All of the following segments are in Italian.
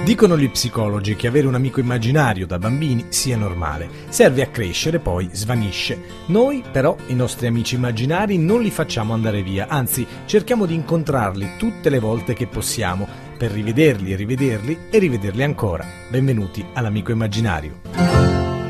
Dicono gli psicologi che avere un amico immaginario da bambini sia normale. Serve a crescere, poi svanisce. Noi, però, i nostri amici immaginari non li facciamo andare via, anzi, cerchiamo di incontrarli tutte le volte che possiamo, per rivederli e rivederli e rivederli ancora. Benvenuti all'Amico Immaginario.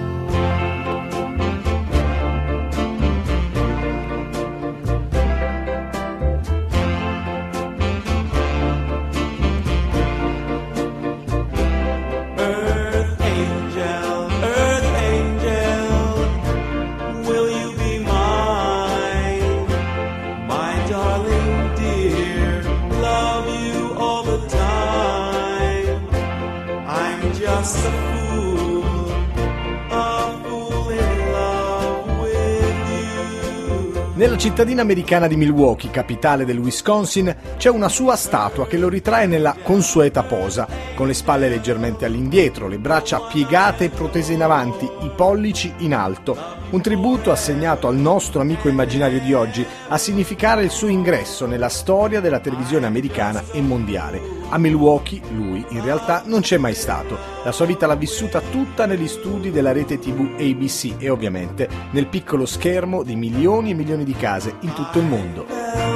Nella cittadina americana di Milwaukee, capitale del Wisconsin, c'è una sua statua che lo ritrae nella consueta posa, con le spalle leggermente all'indietro, le braccia piegate e protese in avanti, i pollici in alto. Un tributo assegnato al nostro amico immaginario di oggi, a significare il suo ingresso nella storia della televisione americana e mondiale. A Milwaukee lui in realtà non c'è mai stato. La sua vita l'ha vissuta tutta negli studi della rete TV ABC e ovviamente nel piccolo schermo di milioni e milioni di case in tutto il mondo.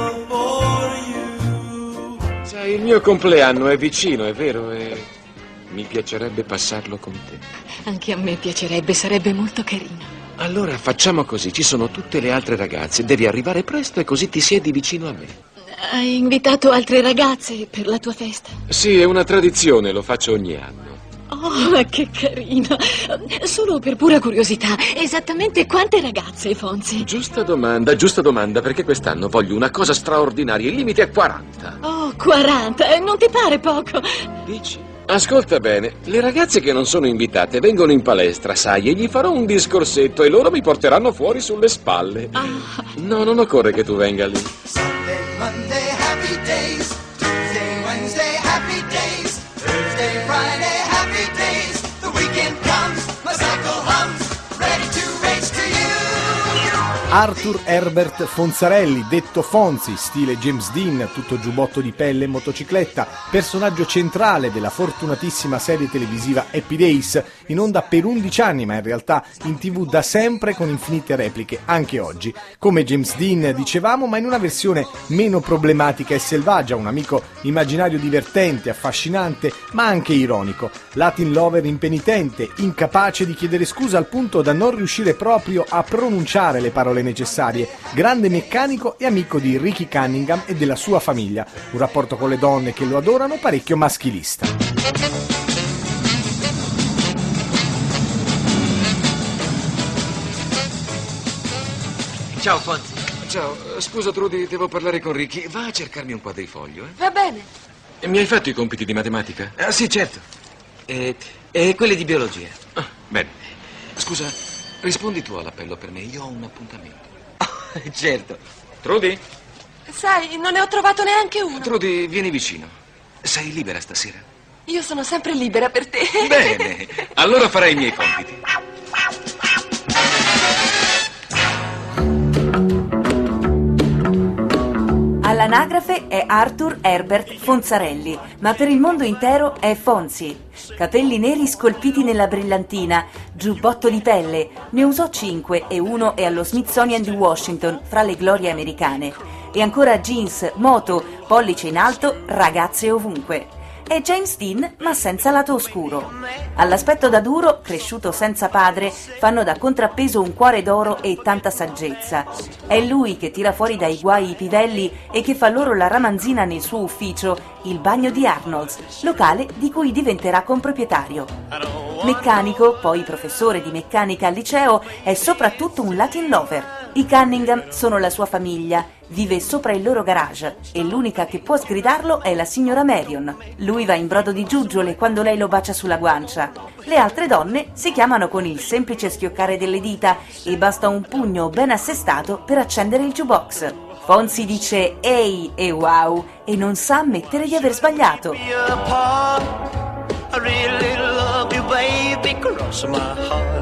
Sai, il mio compleanno è vicino, è vero, e mi piacerebbe passarlo con te. Anche a me piacerebbe, sarebbe molto carino. Allora facciamo così, ci sono tutte le altre ragazze, devi arrivare presto e così ti siedi vicino a me. Hai invitato altre ragazze per la tua festa? Sì, è una tradizione, lo faccio ogni anno. Oh, che carino! Solo per pura curiosità, esattamente quante ragazze, Fonzi? Giusta domanda, perché quest'anno voglio una cosa straordinaria, il limite è 40. Oh, 40, non ti pare poco? Dici? Ascolta bene, le ragazze che non sono invitate vengono in palestra, sai, e gli farò un discorsetto e loro mi porteranno fuori sulle spalle. No, non occorre che tu venga lì. Sunday, Monday, happy days. Tuesday, Wednesday, happy days. Thursday, Friday, happy days. The weekend comes, my cycle hums, ready to race to you. Arthur Herbert Fonzarelli, detto Fonzi, stile James Dean, tutto giubbotto di pelle e motocicletta, personaggio centrale della fortunatissima serie televisiva Happy Days, in onda per 11 anni, ma in realtà in TV da sempre con infinite repliche, anche oggi. Come James Dean, dicevamo, ma in una versione meno problematica e selvaggia, un amico immaginario divertente, affascinante, ma anche ironico. Latin lover impenitente, incapace di chiedere scusa al punto da non riuscire proprio a pronunciare le parole necessarie, grande meccanico e amico di Ricky Cunningham e della sua famiglia, un rapporto con le donne che lo adorano parecchio maschilista. Ciao Fonzi. Ciao, scusa Trudy, devo parlare con Ricky. Va a cercarmi un quadrifoglio, Va bene. Mi hai fatto i compiti di matematica? Sì, certo. E quelli di biologia. Bene. Scusa, rispondi tu all'appello per me, io ho un appuntamento. Certo. Trudy? Sai, non ne ho trovato neanche uno. Trudy, vieni vicino. Sei libera stasera? Io sono sempre libera per te. Bene, allora farei i miei compiti. All'anagrafe è Arthur Herbert Fonzarelli, ma per il mondo intero è Fonzi. Capelli neri scolpiti nella brillantina, giubbotto di pelle, ne usò 5 e uno è allo Smithsonian di Washington, fra le glorie americane. E ancora jeans, moto, pollice in alto, ragazze ovunque. È James Dean, ma senza lato oscuro. All'aspetto da duro, cresciuto senza padre, fanno da contrappeso un cuore d'oro e tanta saggezza. È lui che tira fuori dai guai i pivelli e che fa loro la ramanzina nel suo ufficio, il Bagno di Arnold's, locale di cui diventerà comproprietario. Meccanico, poi professore di meccanica al liceo, è soprattutto un Latin lover. I Cunningham sono la sua famiglia, vive sopra il loro garage e l'unica che può sgridarlo è la signora Marion. Lui va in brodo di giuggiole quando lei lo bacia sulla guancia. Le altre donne si chiamano con il semplice schioccare delle dita e basta un pugno ben assestato per accendere il jukebox. Fonzi dice ehi e wow e non sa ammettere di aver sbagliato. I really love you, baby, cross my heart.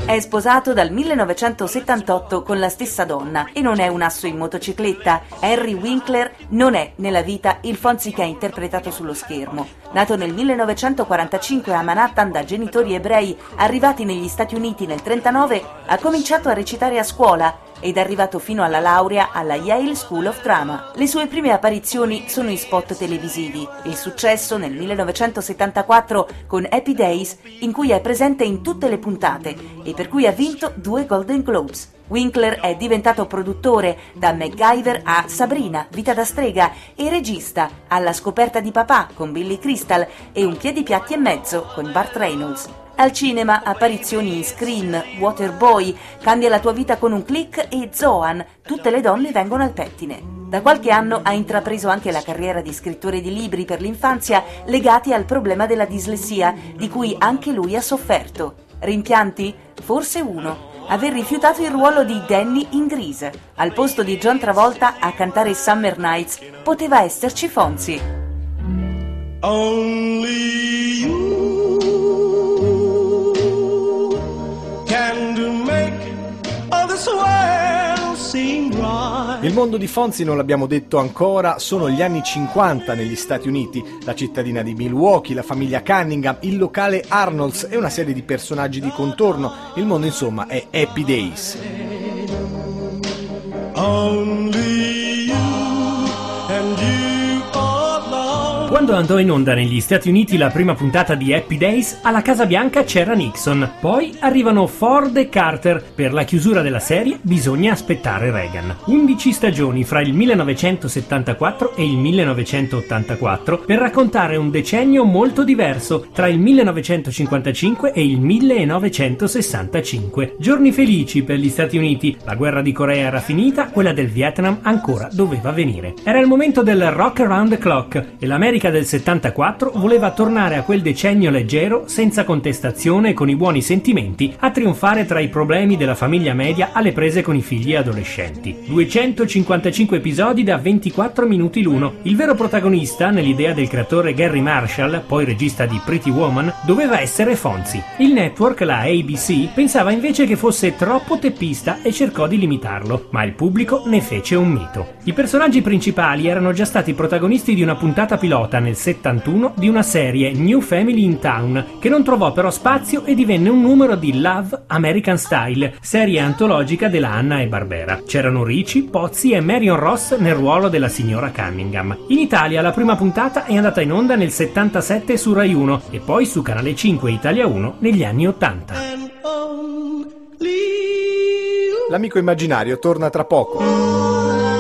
È sposato dal 1978 con la stessa donna e non è un asso in motocicletta. Henry Winkler non è nella vita il Fonzie che ha interpretato sullo schermo. Nato nel 1945 a Manhattan da genitori ebrei arrivati negli Stati Uniti nel 1939, ha cominciato a recitare a scuola ed è arrivato fino alla laurea alla Yale School of Drama. Le sue prime apparizioni sono in spot televisivi. Il successo nel 1974 con Happy Days, in cui è presente in tutte le puntate e per cui ha vinto 2 Golden Globes. Winkler è diventato produttore, da MacGyver a Sabrina, Vita da strega, e regista, alla scoperta di papà con Billy Crystal e Un piedipiatti e mezzo con Burt Reynolds. Al cinema, apparizioni in Scream, Waterboy, Cambia la tua vita con un click e Zohan, Tutte le donne vengono al pettine. Da qualche anno ha intrapreso anche la carriera di scrittore di libri per l'infanzia legati al problema della dislessia, di cui anche lui ha sofferto. Rimpianti? Forse uno. Aver rifiutato il ruolo di Danny in Grease. Al posto di John Travolta a cantare Summer Nights poteva esserci Fonzie. Only you can make all this world seem right. Il mondo di Fonzie, non l'abbiamo detto ancora, sono gli anni 50 negli Stati Uniti, la cittadina di Milwaukee, la famiglia Cunningham, il locale Arnold's e una serie di personaggi di contorno. Il mondo insomma è Happy Days. Only you and you alone. Quando andò in onda negli Stati Uniti la prima puntata di Happy Days, alla Casa Bianca c'era Nixon. Poi arrivano Ford e Carter. Per la chiusura della serie bisogna aspettare Reagan. 11 stagioni fra il 1974 e il 1984 per raccontare un decennio molto diverso tra il 1955 e il 1965. Giorni felici per gli Stati Uniti. La guerra di Corea era finita, quella del Vietnam ancora doveva venire. Era il momento del rock around the clock e l'America del 74 voleva tornare a quel decennio leggero, senza contestazione e con i buoni sentimenti, a trionfare tra i problemi della famiglia media alle prese con i figli adolescenti. 255 episodi da 24 minuti l'uno. Il vero protagonista, nell'idea del creatore Gary Marshall, poi regista di Pretty Woman, doveva essere Fonzie. Il network, la ABC, pensava invece che fosse troppo teppista e cercò di limitarlo, ma il pubblico ne fece un mito. I personaggi principali erano già stati protagonisti di una puntata pilota nel 71 di una serie New Family in Town, che non trovò però spazio e divenne un numero di Love American Style, serie antologica della Hanna-Barbera. C'erano Ricci, Pozzi e Marion Ross nel ruolo della signora Cunningham. In Italia la prima puntata è andata in onda nel 77 su Rai 1 e poi su Canale 5 Italia 1 negli anni 80. L'amico immaginario torna tra poco.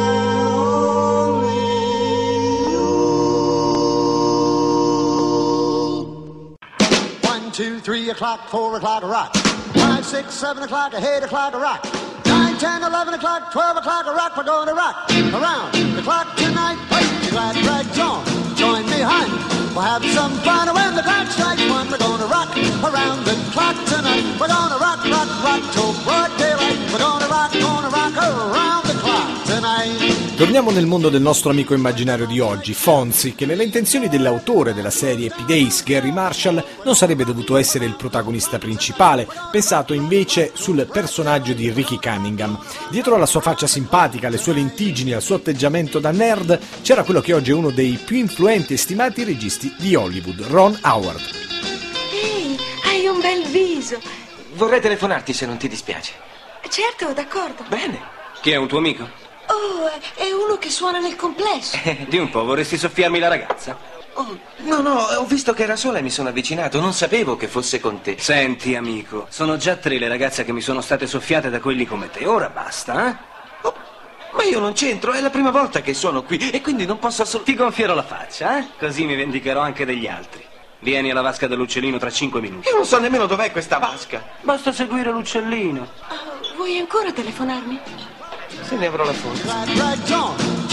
2, 3 o'clock, 4 o'clock, a rock. 5, 6, 7 o'clock, 8 o'clock, a rock. 9, 10, 11 o'clock, 12 o'clock, a rock. We're going to rock around the clock tonight. Wait, the glad rags on. Join me, hon. We'll have some fun when the clock strikes 1. We're going to rock around the clock tonight. We're going to rock, rock, rock till broad daylight. We're going to rock around the clock tonight. Torniamo nel mondo del nostro amico immaginario di oggi, Fonzie, che nelle intenzioni dell'autore della serie Happy Days, Gary Marshall, non sarebbe dovuto essere il protagonista principale, pensato invece sul personaggio di Ricky Cunningham. Dietro alla sua faccia simpatica, alle sue lentiggini, al suo atteggiamento da nerd, c'era quello che oggi è uno dei più influenti e stimati registi di Hollywood, Ron Howard. Ehi, hai un bel viso. Vorrei telefonarti se non ti dispiace. Certo, d'accordo. Bene. Chi è un tuo amico? Oh, è uno che suona nel complesso. Di un po', vorresti soffiarmi la ragazza? Oh, no, ho visto che era sola e mi sono avvicinato. Non sapevo che fosse con te. Senti, amico, sono già 3 le ragazze che mi sono state soffiate da quelli come te. Ora basta, eh? Oh, ma io non c'entro, è la prima volta che sono qui e quindi non posso Ti gonfierò la faccia, eh? Così mi vendicherò anche degli altri. Vieni alla vasca dell'uccellino tra 5 minuti. Io non so nemmeno dov'è questa vasca. Basta seguire l'uccellino. Vuoi ancora telefonarmi? Se ne avrò la forza. Join me,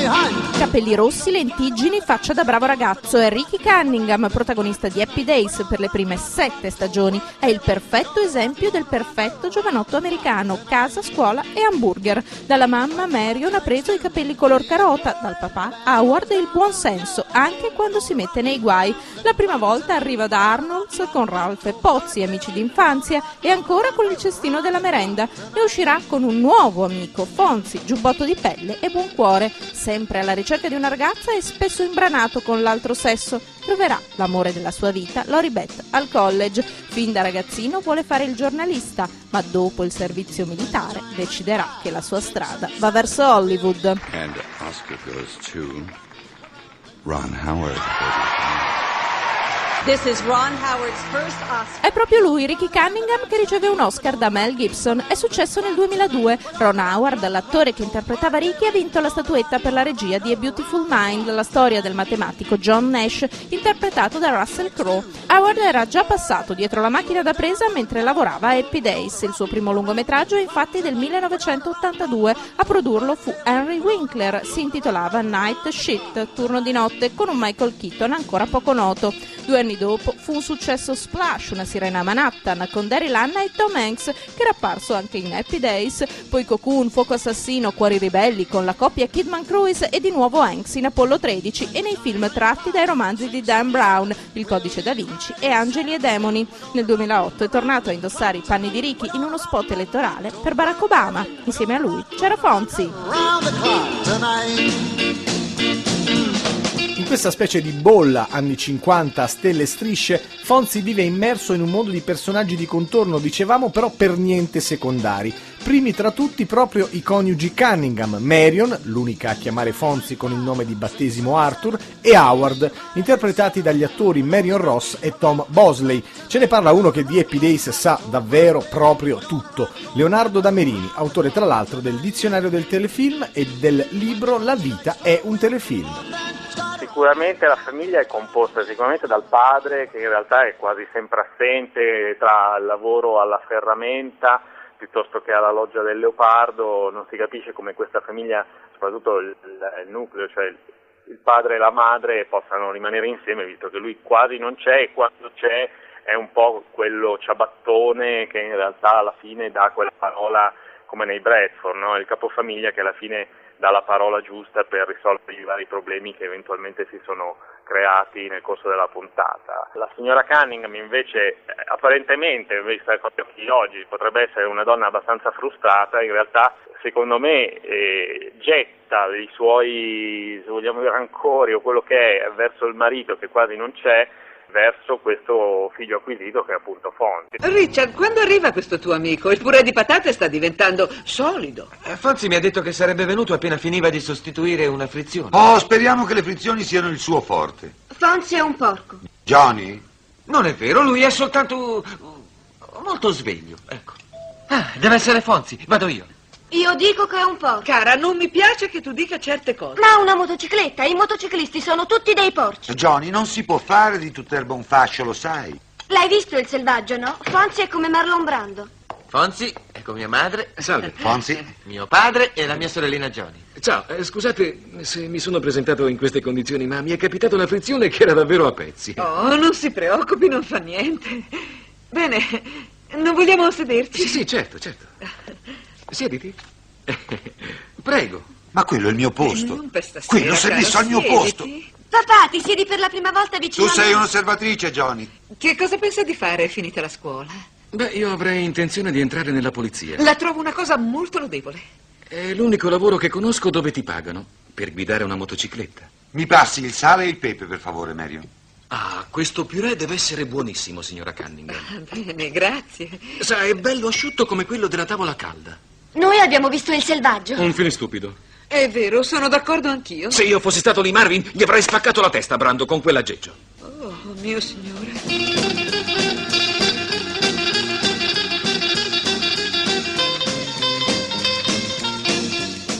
behind you. Capelli rossi, lentiggini, faccia da bravo ragazzo. È Ricky Cunningham, protagonista di Happy Days per le prime 7 stagioni. È il perfetto esempio del perfetto giovanotto americano, casa, scuola e hamburger. Dalla mamma Marion ha preso i capelli color carota, dal papà Howard il buon senso, anche quando si mette nei guai. La prima volta arriva da Arnold's con Ralph e Pozzi, amici d'infanzia, e ancora con il cestino della merenda. Ne uscirà con un nuovo amico, Fonzie, giubbotto di pelle e buon cuore, sempre alla ricerca di una ragazza e spesso imbranato con l'altro sesso. Troverà l'amore della sua vita, Lori Beth, al college. Fin da ragazzino vuole fare il giornalista, ma dopo il servizio militare deciderà che la sua strada va verso Hollywood. And Oscar goes to Ron Howard. This is Ron Howard's first Oscar. È proprio lui, Ricky Cunningham, che riceve un Oscar da Mel Gibson. È successo nel 2002. Ron Howard, l'attore che interpretava Ricky, ha vinto la statuetta per la regia di A Beautiful Mind, la storia del matematico John Nash, interpretato da Russell Crowe. Howard era già passato dietro la macchina da presa mentre lavorava a Happy Days. Il suo primo lungometraggio è infatti del 1982. A produrlo fu Henry Winkler. Si intitolava Night Shift, turno di notte, con un Michael Keaton ancora poco noto. 2 anni dopo fu un successo Splash, una sirena a Manhattan, con Daryl Hannah e Tom Hanks, che era apparso anche in Happy Days, poi Cocoon, Fuoco Assassino, Cuori Ribelli, con la coppia Kidman-Cruise, e di nuovo Hanks in Apollo 13 e nei film tratti dai romanzi di Dan Brown, Il Codice da Vinci e Angeli e Demoni. Nel 2008 è tornato a indossare i panni di Ricky in uno spot elettorale per Barack Obama. Insieme a lui c'era Fonzie. In questa specie di bolla anni 50 a stelle e strisce, Fonzie vive immerso in un mondo di personaggi di contorno, dicevamo, però per niente secondari. Primi tra tutti proprio i coniugi Cunningham, Marion, l'unica a chiamare Fonzie con il nome di battesimo Arthur, e Howard, interpretati dagli attori Marion Ross e Tom Bosley. Ce ne parla uno che di Happy Days sa davvero proprio tutto, Leonardo Damerini, autore tra l'altro del dizionario del telefilm e del libro La vita è un telefilm. Sicuramente la famiglia è composta sicuramente dal padre, che in realtà è quasi sempre assente tra il lavoro alla ferramenta piuttosto che alla loggia del Leopardo. Non si capisce come questa famiglia, soprattutto il nucleo, cioè il padre e la madre, possano rimanere insieme, visto che lui quasi non c'è, e quando c'è è un po' quello ciabattone che in realtà alla fine dà quella parola, come nei Bradford, no? Il capofamiglia che alla fine dà la parola giusta per risolvere i vari problemi che eventualmente si sono creati nel corso della puntata. La signora Cunningham invece, apparentemente, vista con gli occhi di oggi, potrebbe essere una donna abbastanza frustrata. In realtà, secondo me, getta i suoi, se vogliamo, rancori o quello che è verso il marito, che quasi non c'è, verso questo figlio acquisito che è appunto Fonzie. Richard, quando arriva questo tuo amico? Il purè di patate sta diventando solido. Fonzie mi ha detto che sarebbe venuto appena finiva di sostituire una frizione. Oh, speriamo che le frizioni siano il suo forte. Fonzie è un porco. Johnny? Non è vero, lui è soltanto molto sveglio, ecco. Ah, deve essere Fonzie, vado io. Io dico che è un porco. Cara, non mi piace che tu dica certe cose. Ma una motocicletta, i motociclisti sono tutti dei porci. Johnny, non si può fare di tutt'erba un fascio, lo sai. L'hai visto il selvaggio, no? Fonzie è come Marlon Brando. Fonzie, ecco mia madre. Salve. Fonzie. Mio padre e la mia sorellina Johnny. Ciao, scusate se mi sono presentato in queste condizioni, ma mi è capitata una frizione che era davvero a pezzi. Oh, non si preoccupi, non fa niente. Bene, non vogliamo sederci? Sì, certo. Siediti. Prego. Ma quello è il mio posto. Non per stasera, Quello si è messo al mio posto. Papà, ti siedi per la prima volta vicino Tu a me? sei un'osservatrice, Johnny. Che cosa pensa di fare finita la scuola? Beh, io avrei intenzione di entrare nella polizia. La trovo una cosa molto lodevole. È l'unico lavoro che conosco dove ti pagano per guidare una motocicletta. Mi passi il sale e il pepe, per favore, Marion. Ah, questo purè deve essere buonissimo, signora Cunningham. Bene, grazie. Sa, è bello asciutto come quello della tavola calda. Noi abbiamo visto il selvaggio. Un fine stupido. È vero, sono d'accordo anch'io. Se io fossi stato lì Marvin, gli avrei spaccato la testa a Brando con quell'aggeggio. Oh, mio signore.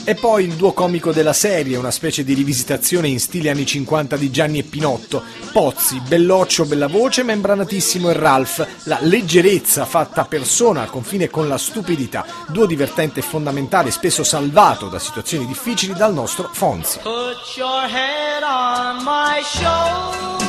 E poi il duo comico della serie, una specie di rivisitazione in stile anni 50 di Gianni e Pinotto. Pozzi, belloccio, bella voce, membranatissimo, e Ralph, la leggerezza fatta persona al confine con la stupidità. Duo divertente e fondamentale, spesso salvato da situazioni difficili dal nostro Fonzie. Put your head on my shoulder.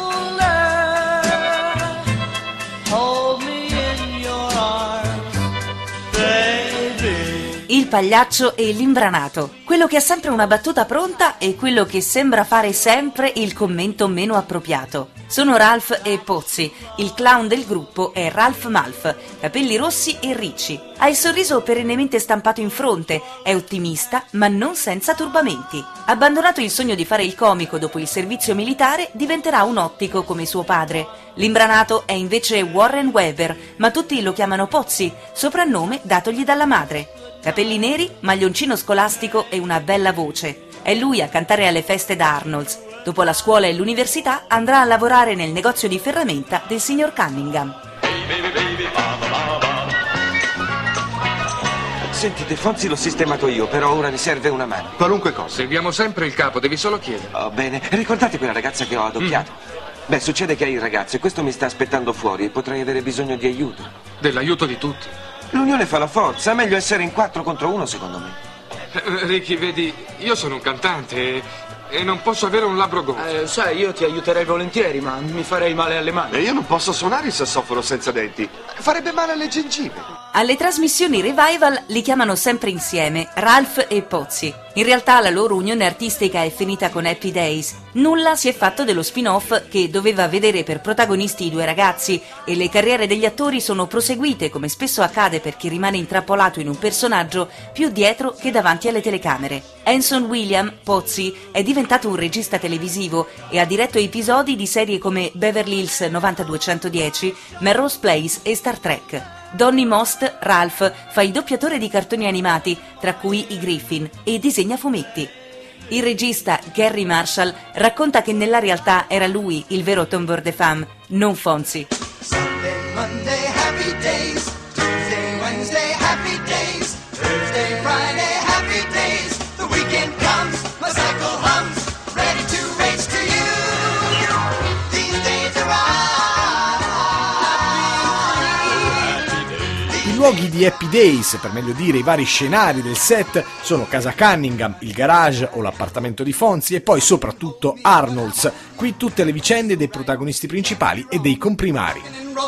Hold me in your arms, baby. Il pagliaccio e l'imbranato, quello che ha sempre una battuta pronta e quello che sembra fare sempre il commento meno appropriato. Sono Ralph e Pozzi, il clown del gruppo è Ralph Malph, capelli rossi e ricci, ha il sorriso perennemente stampato in fronte, è ottimista ma non senza turbamenti. Abbandonato il sogno di fare il comico dopo il servizio militare, diventerà un ottico come suo padre. L'imbranato è invece Warren Weber, ma tutti lo chiamano Pozzi, soprannome datogli dalla madre. Capelli neri, maglioncino scolastico e una bella voce. È lui a cantare alle feste da Arnold's. Dopo la scuola e l'università andrà a lavorare nel negozio di ferramenta del signor Cunningham. Senti, De Fonzi l'ho sistemato io, però ora mi serve una mano. Qualunque cosa. Seguiamo sempre il capo, devi solo chiedere. Oh, bene. Ricordate quella ragazza che ho adocchiato? Beh, succede che hai il ragazzo e questo mi sta aspettando fuori e potrei avere bisogno di aiuto. Dell'aiuto di tutti. L'unione fa la forza, è meglio essere in 4 contro 1 secondo me. Ricky, vedi, io sono un cantante e non posso avere un labbro gonfio. Sai, io ti aiuterei volentieri, ma mi farei male alle mani. E io non posso suonare il sassofono senza denti. Farebbe male alle gengive. Alle trasmissioni revival li chiamano sempre insieme, Ralph e Pozzi. In realtà la loro unione artistica è finita con Happy Days. Nulla si è fatto dello spin-off che doveva vedere per protagonisti i due ragazzi e le carriere degli attori sono proseguite, come spesso accade per chi rimane intrappolato in un personaggio, più dietro che davanti alle telecamere. Anson William, Pozzi, è diventato un regista televisivo e ha diretto episodi di serie come Beverly Hills 90210, Melrose Place e Star Trek. Donny Most, Ralph, fa il doppiatore di cartoni animati, tra cui i Griffin, e disegna fumetti. Il regista Gary Marshall racconta che nella realtà era lui il vero tombeur de femme, non Fonzie. Sunday, Monday, happy days. Tuesday, Wednesday, happy days. Thursday, Friday, happy days. The weekend comes, my cycle hums, ready to race to you. These days are I luoghi di Happy Days, per meglio dire i vari scenari del set, sono casa Cunningham, il garage o l'appartamento di Fonzie e poi soprattutto Arnold's. Qui tutte le vicende dei protagonisti principali e dei comprimari.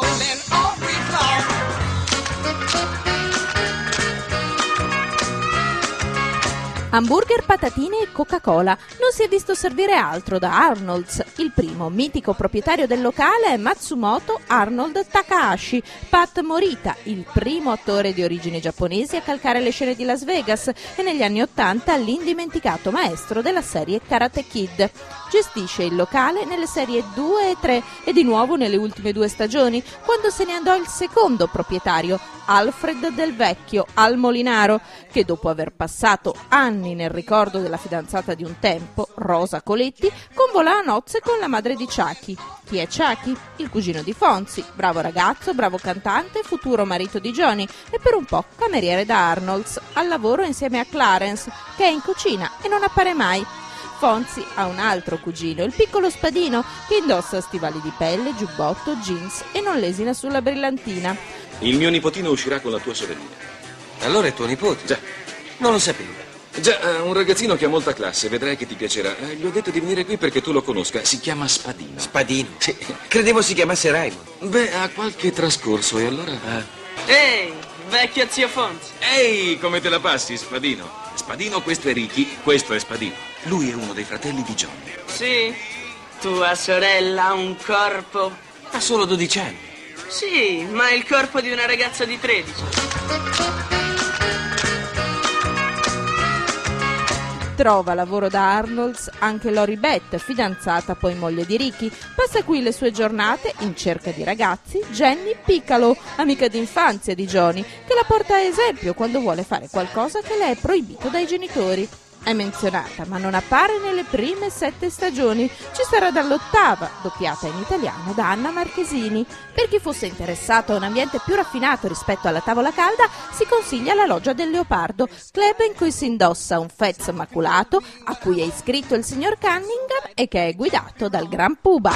Hamburger, patatine e Coca-Cola. Non si è visto servire altro da Arnold's. Il primo mitico proprietario del locale è Matsumoto Arnold Takahashi, Pat Morita, il primo attore di origini giapponesi a calcare le scene di Las Vegas e negli anni '80 l'indimenticato maestro della serie Karate Kid. Gestisce il locale nelle serie 2 e 3 e di nuovo nelle ultime 2 stagioni, quando se ne andò il secondo proprietario, Alfred Del Vecchio, al Molinaro, che dopo aver passato anni nel ricordo della fidanzata di un tempo, Rosa Coletti, convolò a nozze con la madre di Chucky. Chi è Chucky? Il cugino di Fonzie, bravo ragazzo, bravo cantante, futuro marito di Johnny e per un po' cameriere da Arnold's, al lavoro insieme a Clarence, che è in cucina e non appare mai. Fonzie ha un altro cugino, il piccolo Spadino, che indossa stivali di pelle, giubbotto, jeans e non lesina sulla brillantina. Il mio nipotino uscirà con la tua sorellina. Allora è tuo nipote? Già. Non lo sapevo. Già, un ragazzino che ha molta classe, vedrai che ti piacerà. Gli ho detto di venire qui perché tu lo conosca. Si chiama Spadino. Spadino? Sì. Credevo si chiamasse Raymond. Beh, ha qualche trascorso e allora... Ehi, vecchio zio Fonzie. Ehi, come te la passi, Spadino? Spadino, questo è Ricky, questo è Spadino. Lui è uno dei fratelli di Johnny. Sì? Tua sorella ha un corpo... Ha solo 12 anni. Sì, ma è il corpo di una ragazza di 13. Trova lavoro da Arnold's anche Lori Beth, fidanzata poi moglie di Ricky. Passa qui le sue giornate in cerca di ragazzi. Jenny Piccolo, amica d'infanzia di Johnny, che la porta a esempio quando vuole fare qualcosa che le è proibito dai genitori. È menzionata, ma non appare nelle prime 7 stagioni. Ci sarà dall'8ª, doppiata in italiano da Anna Marchesini. Per chi fosse interessato a un ambiente più raffinato rispetto alla tavola calda, si consiglia la Loggia del Leopardo, club in cui si indossa un fez maculato, a cui è iscritto il signor Cunningham e che è guidato dal gran Puba.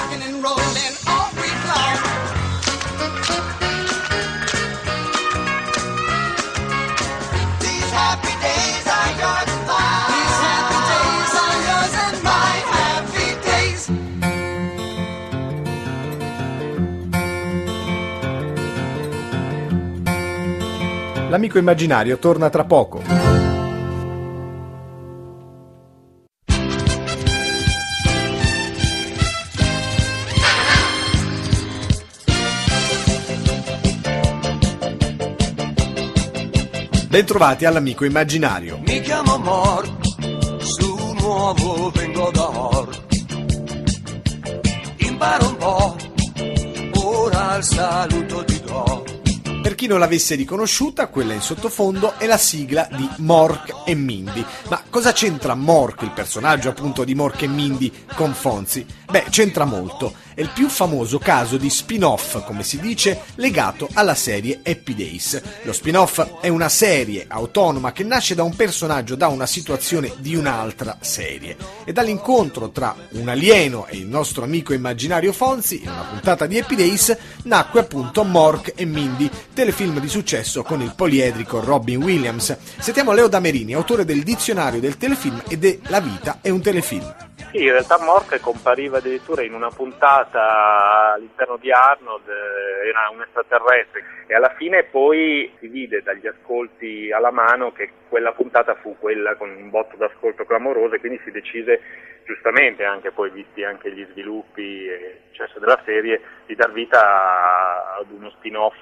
L'amico immaginario torna tra poco. Bentrovati all'amico immaginario. Mi chiamo Mor, su nuovo vengo da Or. Imparo un po', ora il saluto ti do. Per chi non l'avesse riconosciuta, quella in sottofondo è la sigla di Mork e Mindy. Ma cosa c'entra Mork, il personaggio appunto di Mork e Mindy, con Fonzie? Beh, c'entra molto. È il più famoso caso di spin-off, come si dice, legato alla serie Happy Days. Lo spin-off è una serie autonoma che nasce da un personaggio, da una situazione di un'altra serie. E dall'incontro tra un alieno e il nostro amico immaginario Fonzie, in una puntata di Happy Days, nacque appunto Mork e Mindy, telefilm di successo con il poliedrico Robin Williams. Sentiamo Leo Damerini, autore del dizionario del telefilm e de La vita è un telefilm. Sì, in realtà Mork compariva addirittura in una puntata all'interno di Arnold, era un extraterrestre, e alla fine poi si vide dagli ascolti alla mano che quella puntata fu quella con un botto d'ascolto clamoroso, e quindi si decise, giustamente anche poi visti anche gli sviluppi e il successo della serie, di dar vita ad uno spin-off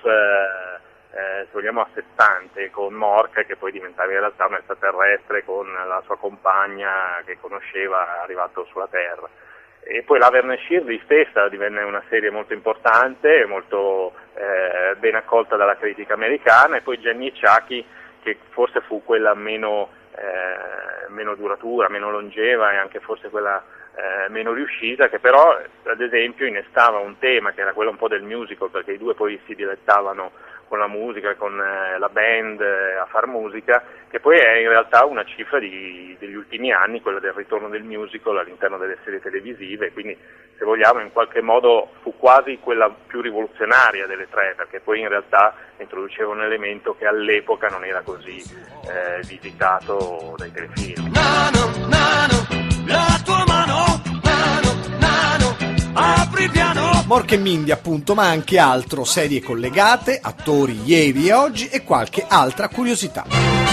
se vogliamo a sé stante, con Mork, che poi diventava in realtà un extraterrestre con la sua compagna che conosceva arrivato sulla Terra. E poi la Laverne Shirley stessa divenne una serie molto importante, molto ben accolta dalla critica americana, e poi Jenny e Chucky, che forse fu quella meno duratura, meno longeva e anche forse quella meno riuscita, che però ad esempio innestava un tema che era quello un po' del musical, perché i due poi si dilettavano con la musica, con la band a far musica, che poi è in realtà una cifra degli ultimi anni, quella del ritorno del musical all'interno delle serie televisive, quindi se vogliamo in qualche modo fu quasi quella più rivoluzionaria delle tre, perché poi in realtà introduceva un elemento che all'epoca non era così visitato dai telefilm. Nano, nano, la tua mano, nano, nano, apri piano. Mork e Mindy appunto, ma anche altro, serie collegate, attori ieri e oggi e qualche altra curiosità.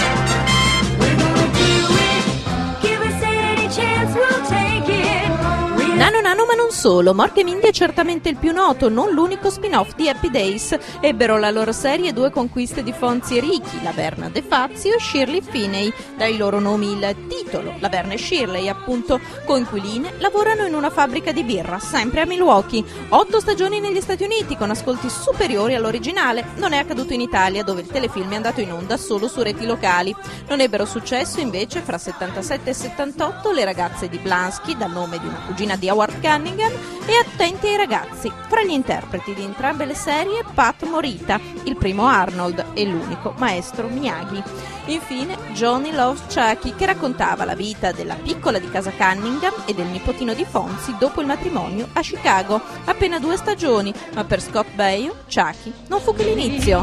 Nano Nano, ma non solo. Mork e Mindy è certamente il più noto, non l'unico spin-off di Happy Days. Ebbero la loro serie due conquiste di Fonzie e Ricky, Laverna De Fazio e Shirley Finney. Dai loro nomi il titolo, Laverna e Shirley, appunto, coinquiline, lavorano in una fabbrica di birra, sempre a Milwaukee. 8 stagioni negli Stati Uniti, con ascolti superiori all'originale. Non è accaduto in Italia, dove il telefilm è andato in onda solo su reti locali. Non ebbero successo, invece, fra 77 e 78, le ragazze di Blansky, dal nome di una cugina di Howard Cunningham, e Attenti ai ragazzi. Fra gli interpreti di entrambe le serie, Pat Morita, il primo Arnold e l'unico maestro Miyagi. Infine Johnny Loves Chucky, che raccontava la vita della piccola di casa Cunningham e del nipotino di Fonzie dopo il matrimonio a Chicago. Appena 2 stagioni, ma per Scott Baio Chucky non fu che l'inizio.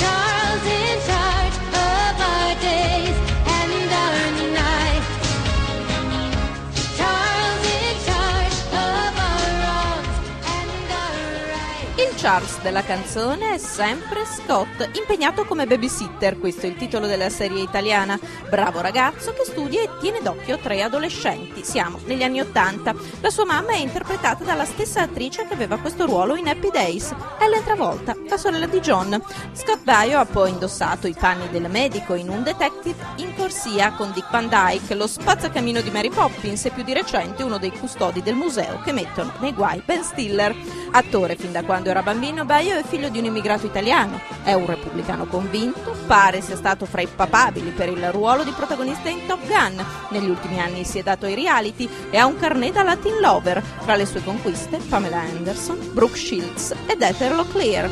Charles della canzone è sempre Scott, impegnato come babysitter, questo è il titolo della serie italiana. Bravo ragazzo che studia e tiene d'occhio 3 adolescenti. Siamo negli anni 80. La sua mamma è interpretata dalla stessa attrice che aveva questo ruolo in Happy Days, Ellen Travolta, la sorella di John. Scott Baio ha poi indossato i panni del medico in un detective in corsia con Dick Van Dyke, lo spazzacamino di Mary Poppins e più di recente uno dei custodi del museo che mettono nei guai Ben Stiller. Attore fin da quando era bambino, bambino Baio è figlio di un immigrato italiano, è un repubblicano convinto, pare sia stato fra i papabili per il ruolo di protagonista in Top Gun. Negli ultimi anni si è dato ai reality e ha un carnet da Latin lover. Tra le sue conquiste Pamela Anderson, Brooke Shields ed Heather Locklear.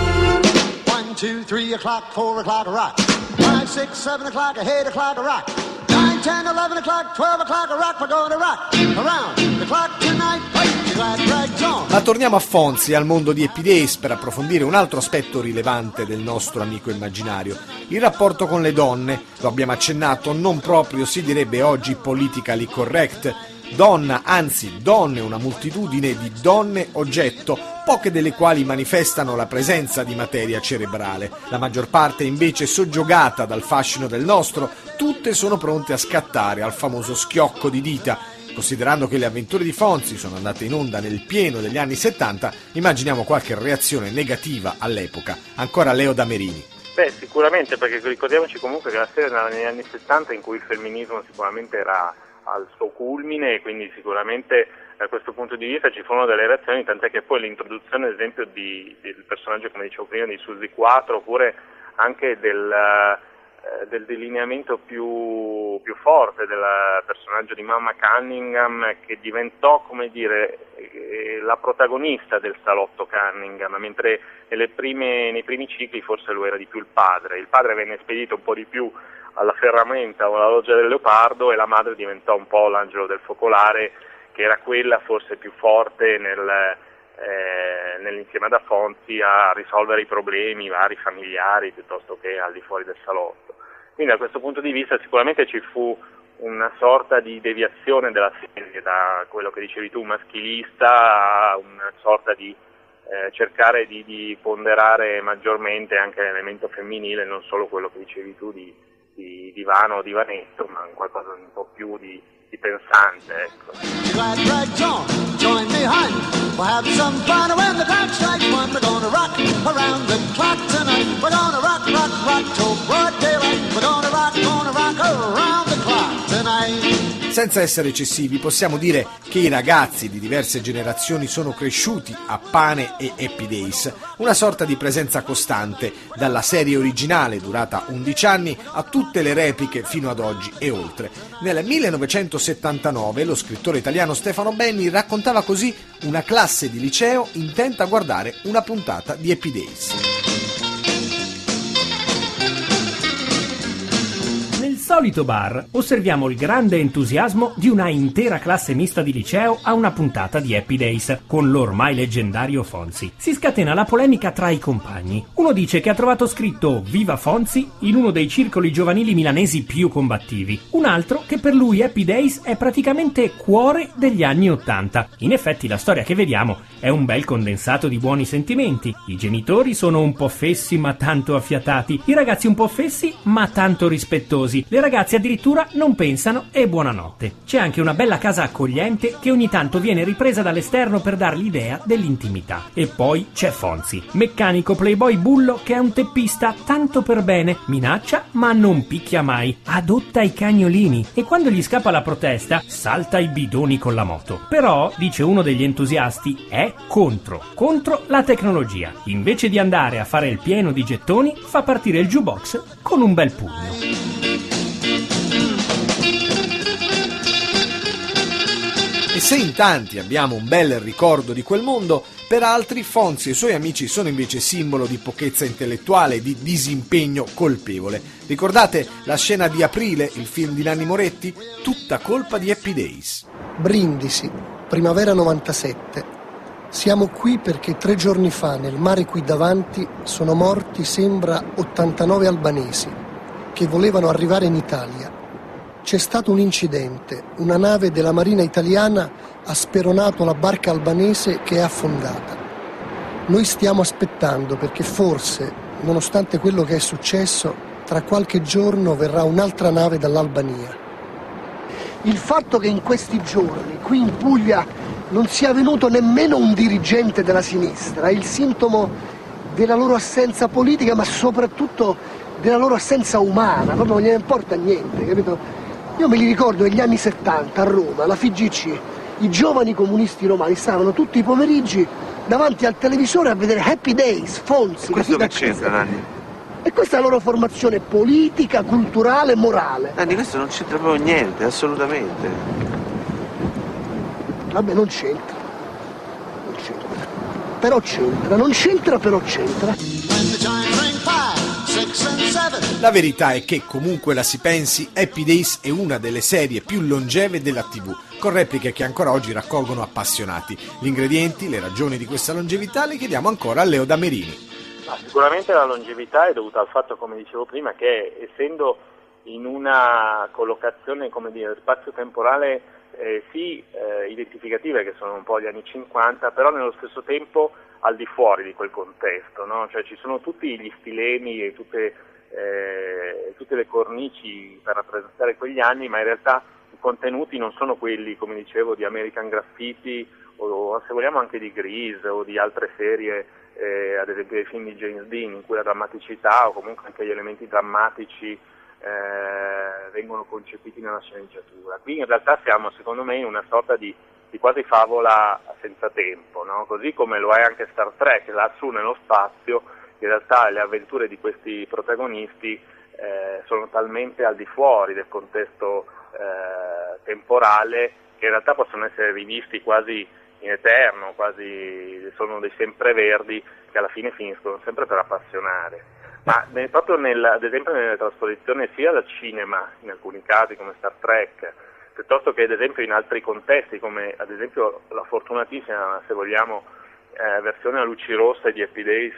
1, 2, 3 o'clock, 4 o'clock, rock. 5, 6, 7 o'clock, 8 o'clock, rock. 9, 10, 11 o'clock, 12 o'clock, rock. We're going to rock around the clock tonight. The glad drags on. Ma torniamo a Fonzie, al mondo di Happy Days, per approfondire un altro aspetto rilevante del nostro amico immaginario, il rapporto con le donne. Lo abbiamo accennato, non proprio, si direbbe oggi, politically correct. Donna, anzi donne, una moltitudine di donne oggetto, poche delle quali manifestano la presenza di materia cerebrale. La maggior parte invece soggiogata dal fascino del nostro, tutte sono pronte a scattare al famoso schiocco di dita. Considerando che le avventure di Fonzie sono andate in onda nel pieno degli anni 70, immaginiamo qualche reazione negativa all'epoca. Ancora Leo Damerini. Beh, sicuramente, perché ricordiamoci comunque che la serie era negli anni 70 in cui il femminismo sicuramente era al suo culmine, e quindi sicuramente da questo punto di vista ci furono delle reazioni, tant'è che poi l'introduzione ad esempio del personaggio, come dicevo prima, di Suzy 4, oppure anche del delineamento più forte del personaggio di Mamma Cunningham, che diventò, come dire, la protagonista del salotto Cunningham, mentre nei primi cicli forse lo era di più il padre. Il padre venne spedito un po' di più alla ferramenta o alla loggia del leopardo, e la madre diventò un po' l'angelo del focolare, che era quella forse più forte nell'insieme ad Fonzie a risolvere i problemi vari familiari piuttosto che al di fuori del salotto. Quindi da questo punto di vista sicuramente ci fu una sorta di deviazione della serie da quello che dicevi tu, maschilista, a una sorta di cercare di ponderare maggiormente anche l'elemento femminile, non solo quello che dicevi tu di divano o divanetto, ma qualcosa di un po' più di pensante, ecco. Glad drags on, join me, honey. We'll have some fun when the clock strikes 1. We're gonna rock around the clock tonight. We're gonna rock, rock, rock till broad daylight. We're gonna rock around the clock tonight. Senza essere eccessivi, possiamo dire che i ragazzi di diverse generazioni sono cresciuti a Pane e Happy Days, una sorta di presenza costante, dalla serie originale durata 11 anni a tutte le repliche fino ad oggi e oltre. Nel 1979 lo scrittore italiano Stefano Benni raccontava così una classe di liceo intenta a guardare una puntata di Happy Days. Nel solito bar osserviamo il grande entusiasmo di una intera classe mista di liceo a una puntata di Happy Days con l'ormai leggendario Fonzie. Si scatena la polemica tra i compagni. Uno dice che ha trovato scritto Viva Fonzie in uno dei circoli giovanili milanesi più combattivi. Un altro che per lui Happy Days è praticamente cuore degli anni '80. In effetti la storia che vediamo è un bel condensato di buoni sentimenti. I genitori sono un po' fessi ma tanto affiatati, i ragazzi un po' fessi ma tanto rispettosi. Le ragazze addirittura non pensano e buonanotte. C'è anche una bella casa accogliente che ogni tanto viene ripresa dall'esterno per dar l'idea dell'intimità. E poi c'è Fonzie, meccanico playboy bullo che è un teppista tanto per bene, minaccia ma non picchia mai, adotta i cagnolini e quando gli scappa la protesta salta i bidoni con la moto. Però, dice uno degli entusiasti, è contro la tecnologia. Invece di andare a fare il pieno di gettoni, fa partire il jukebox con un bel pugno. E se in tanti abbiamo un bel ricordo di quel mondo, per altri Fonzie e i suoi amici sono invece simbolo di pochezza intellettuale e di disimpegno colpevole. Ricordate la scena di Aprile, il film di Nanni Moretti? Tutta colpa di Happy Days. Brindisi, primavera 97. Siamo qui perché 3 giorni fa nel mare qui davanti sono morti, sembra, 89 albanesi che volevano arrivare in Italia. C'è stato un incidente, una nave della Marina italiana ha speronato la barca albanese che è affondata. Noi stiamo aspettando perché forse, nonostante quello che è successo, tra qualche giorno verrà un'altra nave dall'Albania. Il fatto che in questi giorni qui in Puglia non sia venuto nemmeno un dirigente della sinistra è il sintomo della loro assenza politica, ma soprattutto della loro assenza umana, proprio non gliene importa niente, capito? Io me li ricordo negli anni 70 a Roma, la FIGC, i giovani comunisti romani stavano tutti i pomeriggi davanti al televisore a vedere Happy Days, Fonzi. Questo che capito? c'entra, Nanni? E questa è la loro formazione politica, culturale, morale. Nanni, questo non c'entra proprio niente, assolutamente. Vabbè, non c'entra. Non c'entra. Però c'entra, non c'entra, però c'entra. La verità è che, comunque la si pensi, Happy Days è una delle serie più longeve della TV, con repliche che ancora oggi raccolgono appassionati. Gli ingredienti, le ragioni di questa longevità le chiediamo ancora a Leo Damerini. Sicuramente la longevità è dovuta al fatto, come dicevo prima, che essendo in una collocazione, come dire, spazio-temporale identificativa, che sono un po' gli anni 50, però nello stesso tempo al di fuori di quel contesto, no? Cioè ci sono tutti gli stilemi e tutte le cornici per rappresentare quegli anni, ma in realtà i contenuti non sono quelli, come dicevo, di American Graffiti o se vogliamo anche di Grease o di altre serie, ad esempio dei film di James Dean, in cui la drammaticità o comunque anche gli elementi drammatici vengono concepiti nella sceneggiatura. Qui in realtà siamo, secondo me, in una sorta di quasi favola senza tempo, no? Così come lo è anche Star Trek, lassù nello spazio. In realtà le avventure di questi protagonisti sono talmente al di fuori del contesto temporale che in realtà possono essere rivisti quasi in eterno, quasi sono dei sempreverdi che alla fine finiscono sempre per appassionare. Ma proprio ad esempio nella trasposizione sia da cinema, in alcuni casi come Star Trek, piuttosto che ad esempio in altri contesti come ad esempio la fortunatissima, se vogliamo, versione a luci rosse di Happy Days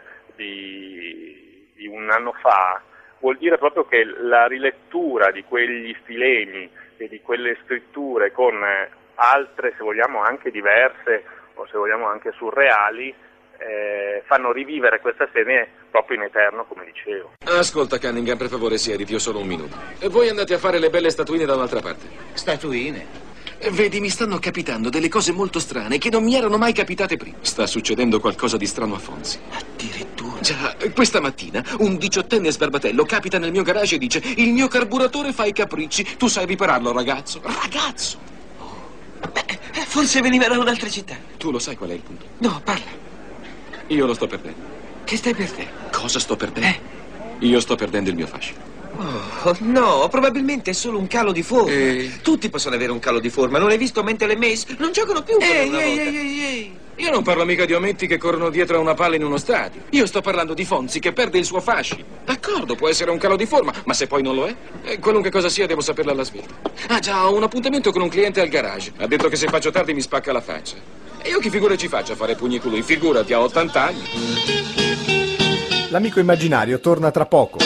di un anno fa, vuol dire proprio che la rilettura di quegli stilemi e di quelle scritture con altre, se vogliamo, anche diverse o se vogliamo anche surreali, fanno rivivere questa serie proprio in eterno, come dicevo. Ascolta, Cunningham, per favore, siediti, ho solo un minuto. E voi andate a fare le belle statuine da un'altra parte. Statuine? Vedi, mi stanno capitando delle cose molto strane che non mi erano mai capitate prima. Sta succedendo qualcosa di strano a Fonzi. Addirittura? Già, questa mattina un 18enne sbarbatello capita nel mio garage e dice: il mio carburatore fa i capricci, tu sai ripararlo, ragazzo? Ragazzo! Forse veniva da un'altra città. Tu lo sai qual è il punto? No, parla. Io lo sto perdendo. Che stai perdendo? Cosa sto perdendo? Io sto perdendo il mio fascino. Oh, no, probabilmente è solo un calo di forma. Tutti possono avere un calo di forma. Non hai visto Mental e Mace? Non giocano più come una volta. Ehi. Io non parlo mica di ometti che corrono dietro a una palla in uno stadio. Io sto parlando di Fonzi che perde il suo fascino. D'accordo, può essere un calo di forma, ma se poi non lo è, qualunque cosa sia devo saperla alla svelta. Ah già, ho un appuntamento con un cliente al garage. Ha detto che se faccio tardi mi spacca la faccia. E io che figura ci faccio a fare pugni con lui? Figurati, ha 80 anni. L'amico immaginario torna tra poco.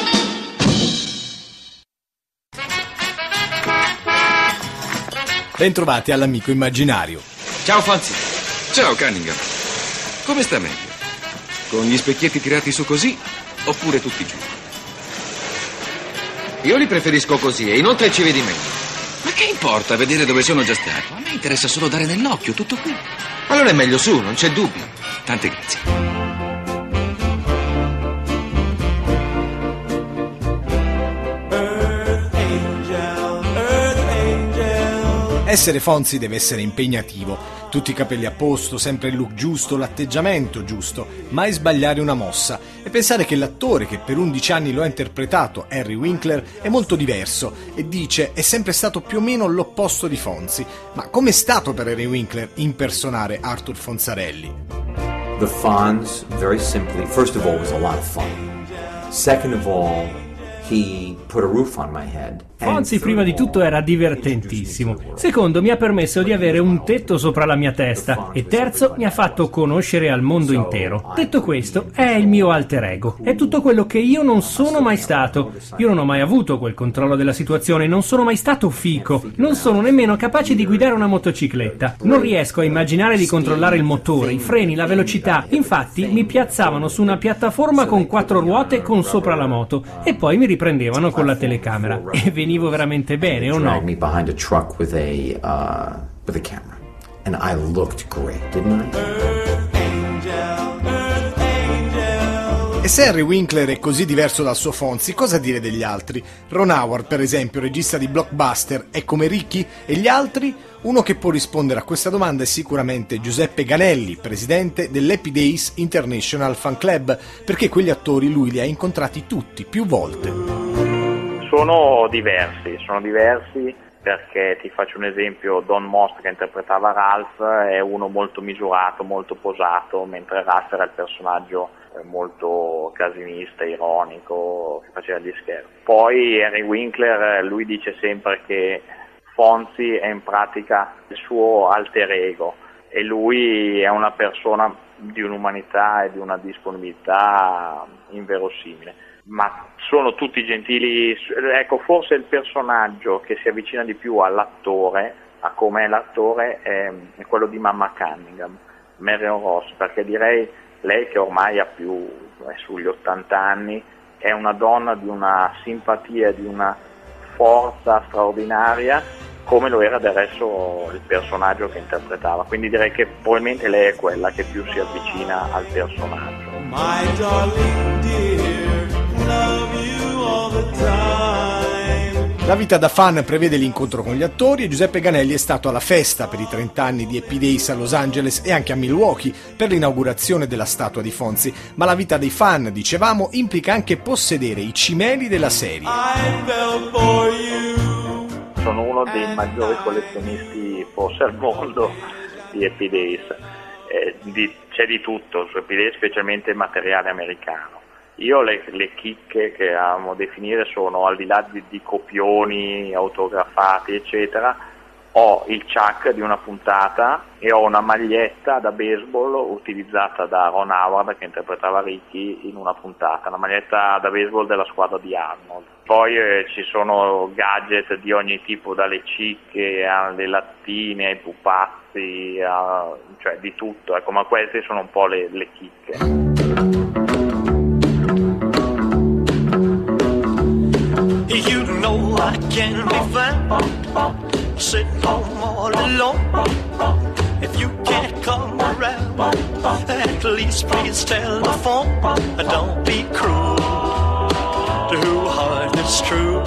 Bentrovati all'amico immaginario. Ciao Fonzi. Ciao Cunningham. Come sta meglio? Con gli specchietti tirati su così oppure tutti giù? Io li preferisco così e inoltre ci vedi meglio. Ma che importa vedere dove sono già stato? A me interessa solo dare nell'occhio, tutto qui. Allora è meglio su, non c'è dubbio. Tante grazie. Essere Fonzi deve essere impegnativo, tutti i capelli a posto, sempre il look giusto, l'atteggiamento giusto, mai sbagliare una mossa e pensare che l'attore che per 11 anni lo ha interpretato, Henry Winkler, è molto diverso e dice è sempre stato più o meno l'opposto di Fonzi. Ma com'è stato per Henry Winkler impersonare Arthur Fonzarelli? The Fonz, very simply, first of all, was a lot of fun. Second of all, he put a roof on my head. Fonzi prima di tutto era divertentissimo, secondo mi ha permesso di avere un tetto sopra la mia testa e terzo mi ha fatto conoscere al mondo intero. Detto questo, è il mio alter ego, è tutto quello che io non sono mai stato. Io non ho mai avuto quel controllo della situazione, non sono mai stato fico, non sono nemmeno capace di guidare una motocicletta, non riesco a immaginare di controllare il motore, i freni, la velocità. Infatti mi piazzavano su una piattaforma con 4 ruote con sopra la moto e poi mi riprendevano con la telecamera e venivo veramente bene, o no? Me behind a truck with a camera, and I looked great, didn't I? E se Henry Winkler è così diverso dal suo Fonzie, cosa dire degli altri? Ron Howard, per esempio, regista di blockbuster, è come Ricky? E gli altri? Uno che può rispondere a questa domanda è sicuramente Giuseppe Ganelli, presidente dell'Happy Days International Fan Club, perché quegli attori lui li ha incontrati tutti, più volte. Sono diversi perché ti faccio un esempio: Don Most, che interpretava Ralph, è uno molto misurato, molto posato, mentre Ralph era il personaggio molto casinista, ironico, che faceva gli scherzi. Poi Henry Winkler, lui dice sempre che Fonzie è in pratica il suo alter ego e lui è una persona di un'umanità e di una disponibilità inverosimile, ma sono tutti gentili. Ecco, forse il personaggio che si avvicina di più all'attore, a come è l'attore, è quello di Mamma Cunningham, Marion Ross, perché direi lei, che ormai è sugli 80 anni, è una donna di una simpatia, di una forza straordinaria, come lo era del resto il personaggio che interpretava. Quindi direi che probabilmente lei è quella che più si avvicina al personaggio. My darling dear, love you all the time. La vita da fan prevede l'incontro con gli attori e Giuseppe Ganelli è stato alla festa per i 30 anni di Happy Days a Los Angeles e anche a Milwaukee per l'inaugurazione della statua di Fonzie. Ma la vita dei fan, dicevamo, implica anche possedere i cimeli della serie. Sono uno dei maggiori collezionisti forse al mondo di Happy Days. C'è di tutto su Happy Days, specialmente materiale americano. Io le chicche che amo definire sono, al di là di copioni autografati eccetera, ho il Chuck di una puntata e ho una maglietta da baseball utilizzata da Ron Howard, che interpretava Ricky in una puntata, una maglietta da baseball della squadra di Arnold. Poi ci sono gadget di ogni tipo, dalle cicche alle lattine ai pupazzi, cioè di tutto, ecco, ma queste sono un po' le chicche. You know I can be found sitting home all alone. If you can't come around, at least please telephone. Don't be cruel to who heart is true.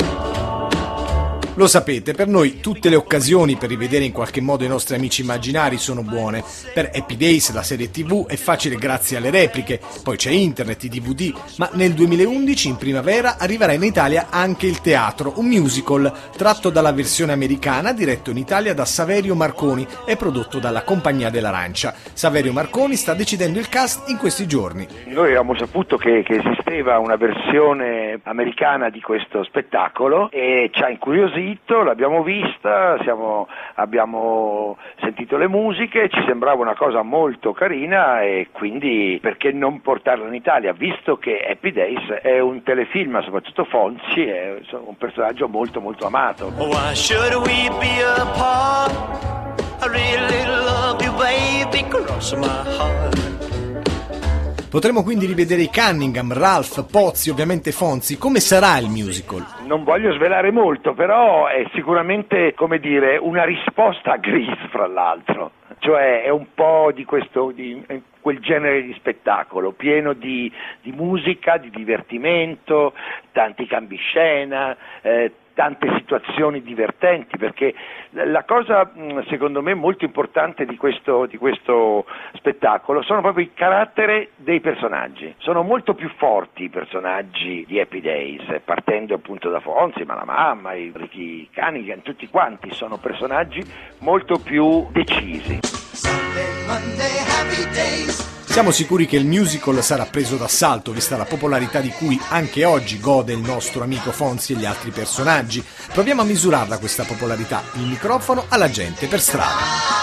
Lo sapete, per noi tutte le occasioni per rivedere in qualche modo i nostri amici immaginari sono buone. Per Happy Days, la serie TV, è facile grazie alle repliche, poi c'è internet, i DVD, ma nel 2011, in primavera, arriverà in Italia anche il teatro, un musical tratto dalla versione americana, diretto in Italia da Saverio Marconi e prodotto dalla Compagnia dell'Arancia. Saverio Marconi sta decidendo il cast in questi giorni. Noi avevamo saputo che esisteva una versione americana di questo spettacolo e ci ha incuriosito. L'abbiamo vista, abbiamo sentito le musiche, ci sembrava una cosa molto carina e quindi perché non portarla in Italia, visto che Happy Days è un telefilm, soprattutto Fonzie è un personaggio molto molto amato. Why should we be apart? I really love you, baby, cross my heart. Potremo quindi rivedere i Cunningham, Ralph, Pozzi, ovviamente Fonzie. Come sarà il musical? Non voglio svelare molto, però è sicuramente, come dire, una risposta a Grease, fra l'altro. Cioè è un po' di quel genere di spettacolo, pieno di musica, di divertimento, tanti cambiescena, tante situazioni divertenti, perché la cosa secondo me molto importante di questo spettacolo sono proprio il carattere dei personaggi. Sono molto più forti i personaggi di Happy Days, partendo appunto da Fonzie, ma la mamma, i Ricky Cunningham, tutti quanti sono personaggi molto più decisi. Sunday, Monday, happy days. Siamo sicuri che il musical sarà preso d'assalto, vista la popolarità di cui anche oggi gode il nostro amico Fonzie e gli altri personaggi. Proviamo a misurarla questa popolarità, il microfono alla gente per strada.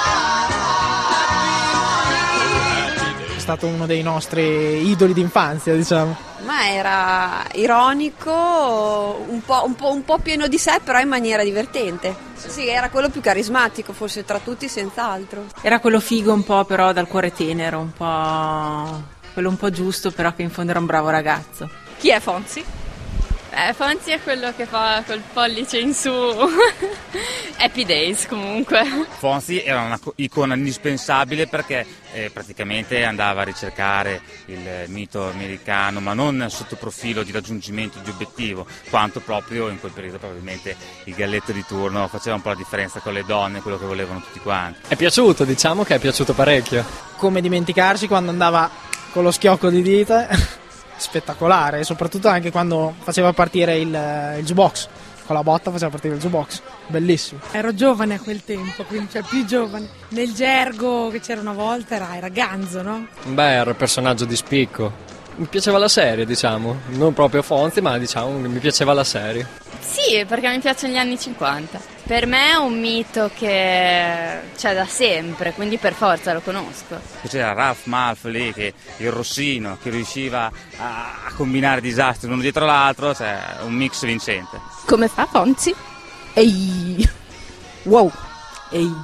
È stato uno dei nostri idoli d'infanzia, diciamo. Ma era ironico, un po' pieno di sé, però in maniera divertente. Sì, era quello più carismatico, forse tra tutti, senz'altro. Era quello figo un po', però dal cuore tenero, un po' quello un po' giusto, però che in fondo era un bravo ragazzo. Chi è Fonzie? Fonzi è quello che fa col pollice in su. Happy Days comunque. Fonzi era una icona indispensabile perché praticamente andava a ricercare il mito americano, ma non sotto profilo di raggiungimento di obiettivo, quanto proprio in quel periodo probabilmente il galletto di turno faceva un po' la differenza con le donne, quello che volevano tutti quanti. È piaciuto, diciamo che è piaciuto parecchio. Come dimenticarsi quando andava con lo schiocco di dita, spettacolare, soprattutto anche quando faceva partire il jukebox. Con la botta faceva partire il jukebox, bellissimo. Ero giovane a quel tempo, quindi cioè più giovane. Nel gergo che c'era una volta era Ganzo, no? Beh, era il personaggio di spicco. Mi piaceva la serie, diciamo. Non proprio Fonzi, ma diciamo mi piaceva la serie. Sì, perché mi piacciono gli anni 50. Per me è un mito che c'è da sempre, quindi per forza lo conosco. C'era Ralph Malf lì, il rossino, che riusciva a combinare disastri l'uno dietro l'altro, cioè un mix vincente. Come fa Fonzi? Ehi! Wow! Ehi!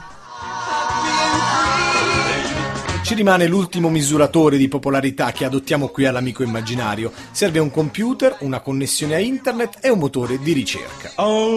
Ci rimane l'ultimo misuratore di popolarità che adottiamo qui all'Amico Immaginario. Serve un computer, una connessione a internet e un motore di ricerca.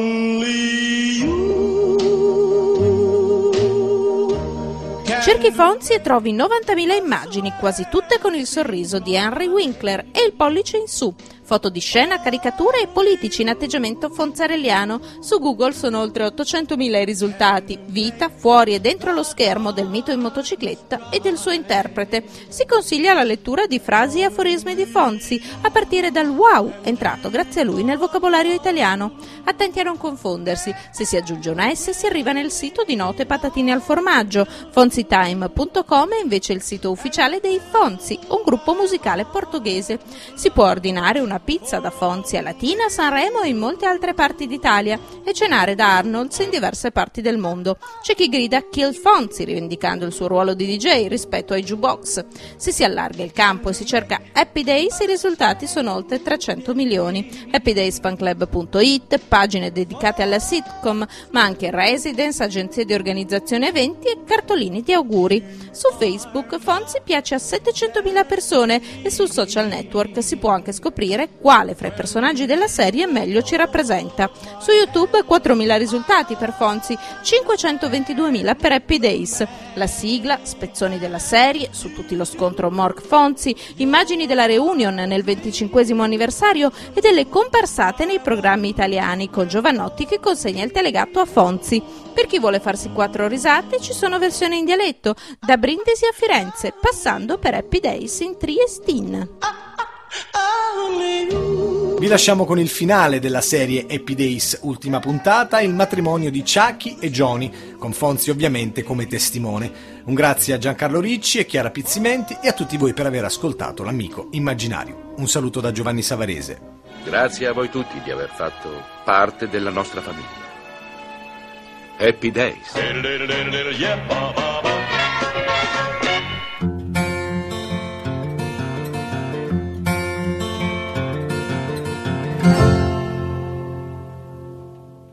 Cerchi Fonzi e trovi 90.000 immagini, quasi tutte con il sorriso di Henry Winkler e il pollice in su. Foto di scena, caricature e politici in atteggiamento fonzarelliano. Su Google sono oltre 800.000 i risultati. Vita, fuori e dentro lo schermo del mito in motocicletta e del suo interprete. Si consiglia la lettura di frasi e aforismi di Fonzi, a partire dal wow, entrato grazie a lui nel vocabolario italiano. Attenti a non confondersi. Se si aggiunge una S si arriva nel sito di note patatine al formaggio. Fonzitime.com è invece il sito ufficiale dei Fonzi, un gruppo musicale portoghese. Si può ordinare una pizza da Fonzi a Latina, Sanremo e in molte altre parti d'Italia e cenare da Arnold's in diverse parti del mondo. C'è chi grida Kill Fonzi, rivendicando il suo ruolo di DJ rispetto ai jukebox. Se si allarga il campo e si cerca Happy Days, i risultati sono oltre 300 milioni. happydaysfanclub.it, pagine dedicate alla sitcom, ma anche residence, agenzie di organizzazione eventi e cartolini di auguri. Su Facebook Fonzi piace a 700.000 persone e sul social network si può anche scoprire quale fra i personaggi della serie meglio ci rappresenta. Su YouTube 4.000 risultati per Fonzi, 522.000 per Happy Days. La sigla, spezzoni della serie, su tutti lo scontro Mork Fonzi, immagini della reunion nel 25° anniversario e delle comparsate nei programmi italiani, con Giovannotti che consegna il telegatto a Fonzi. Per chi vuole farsi 4 risate ci sono versioni in dialetto, da Brindisi a Firenze, passando per Happy Days in Triestin. Vi lasciamo con il finale della serie Happy Days, ultima puntata, il matrimonio di Chucky e Johnny, con Fonzi ovviamente come testimone. Un grazie a Giancarlo Ricci e Chiara Pizzimenti e a tutti voi per aver ascoltato l'Amico Immaginario. Un saluto da Giovanni Savarese. Grazie a voi tutti di aver fatto parte della nostra famiglia. Happy Days.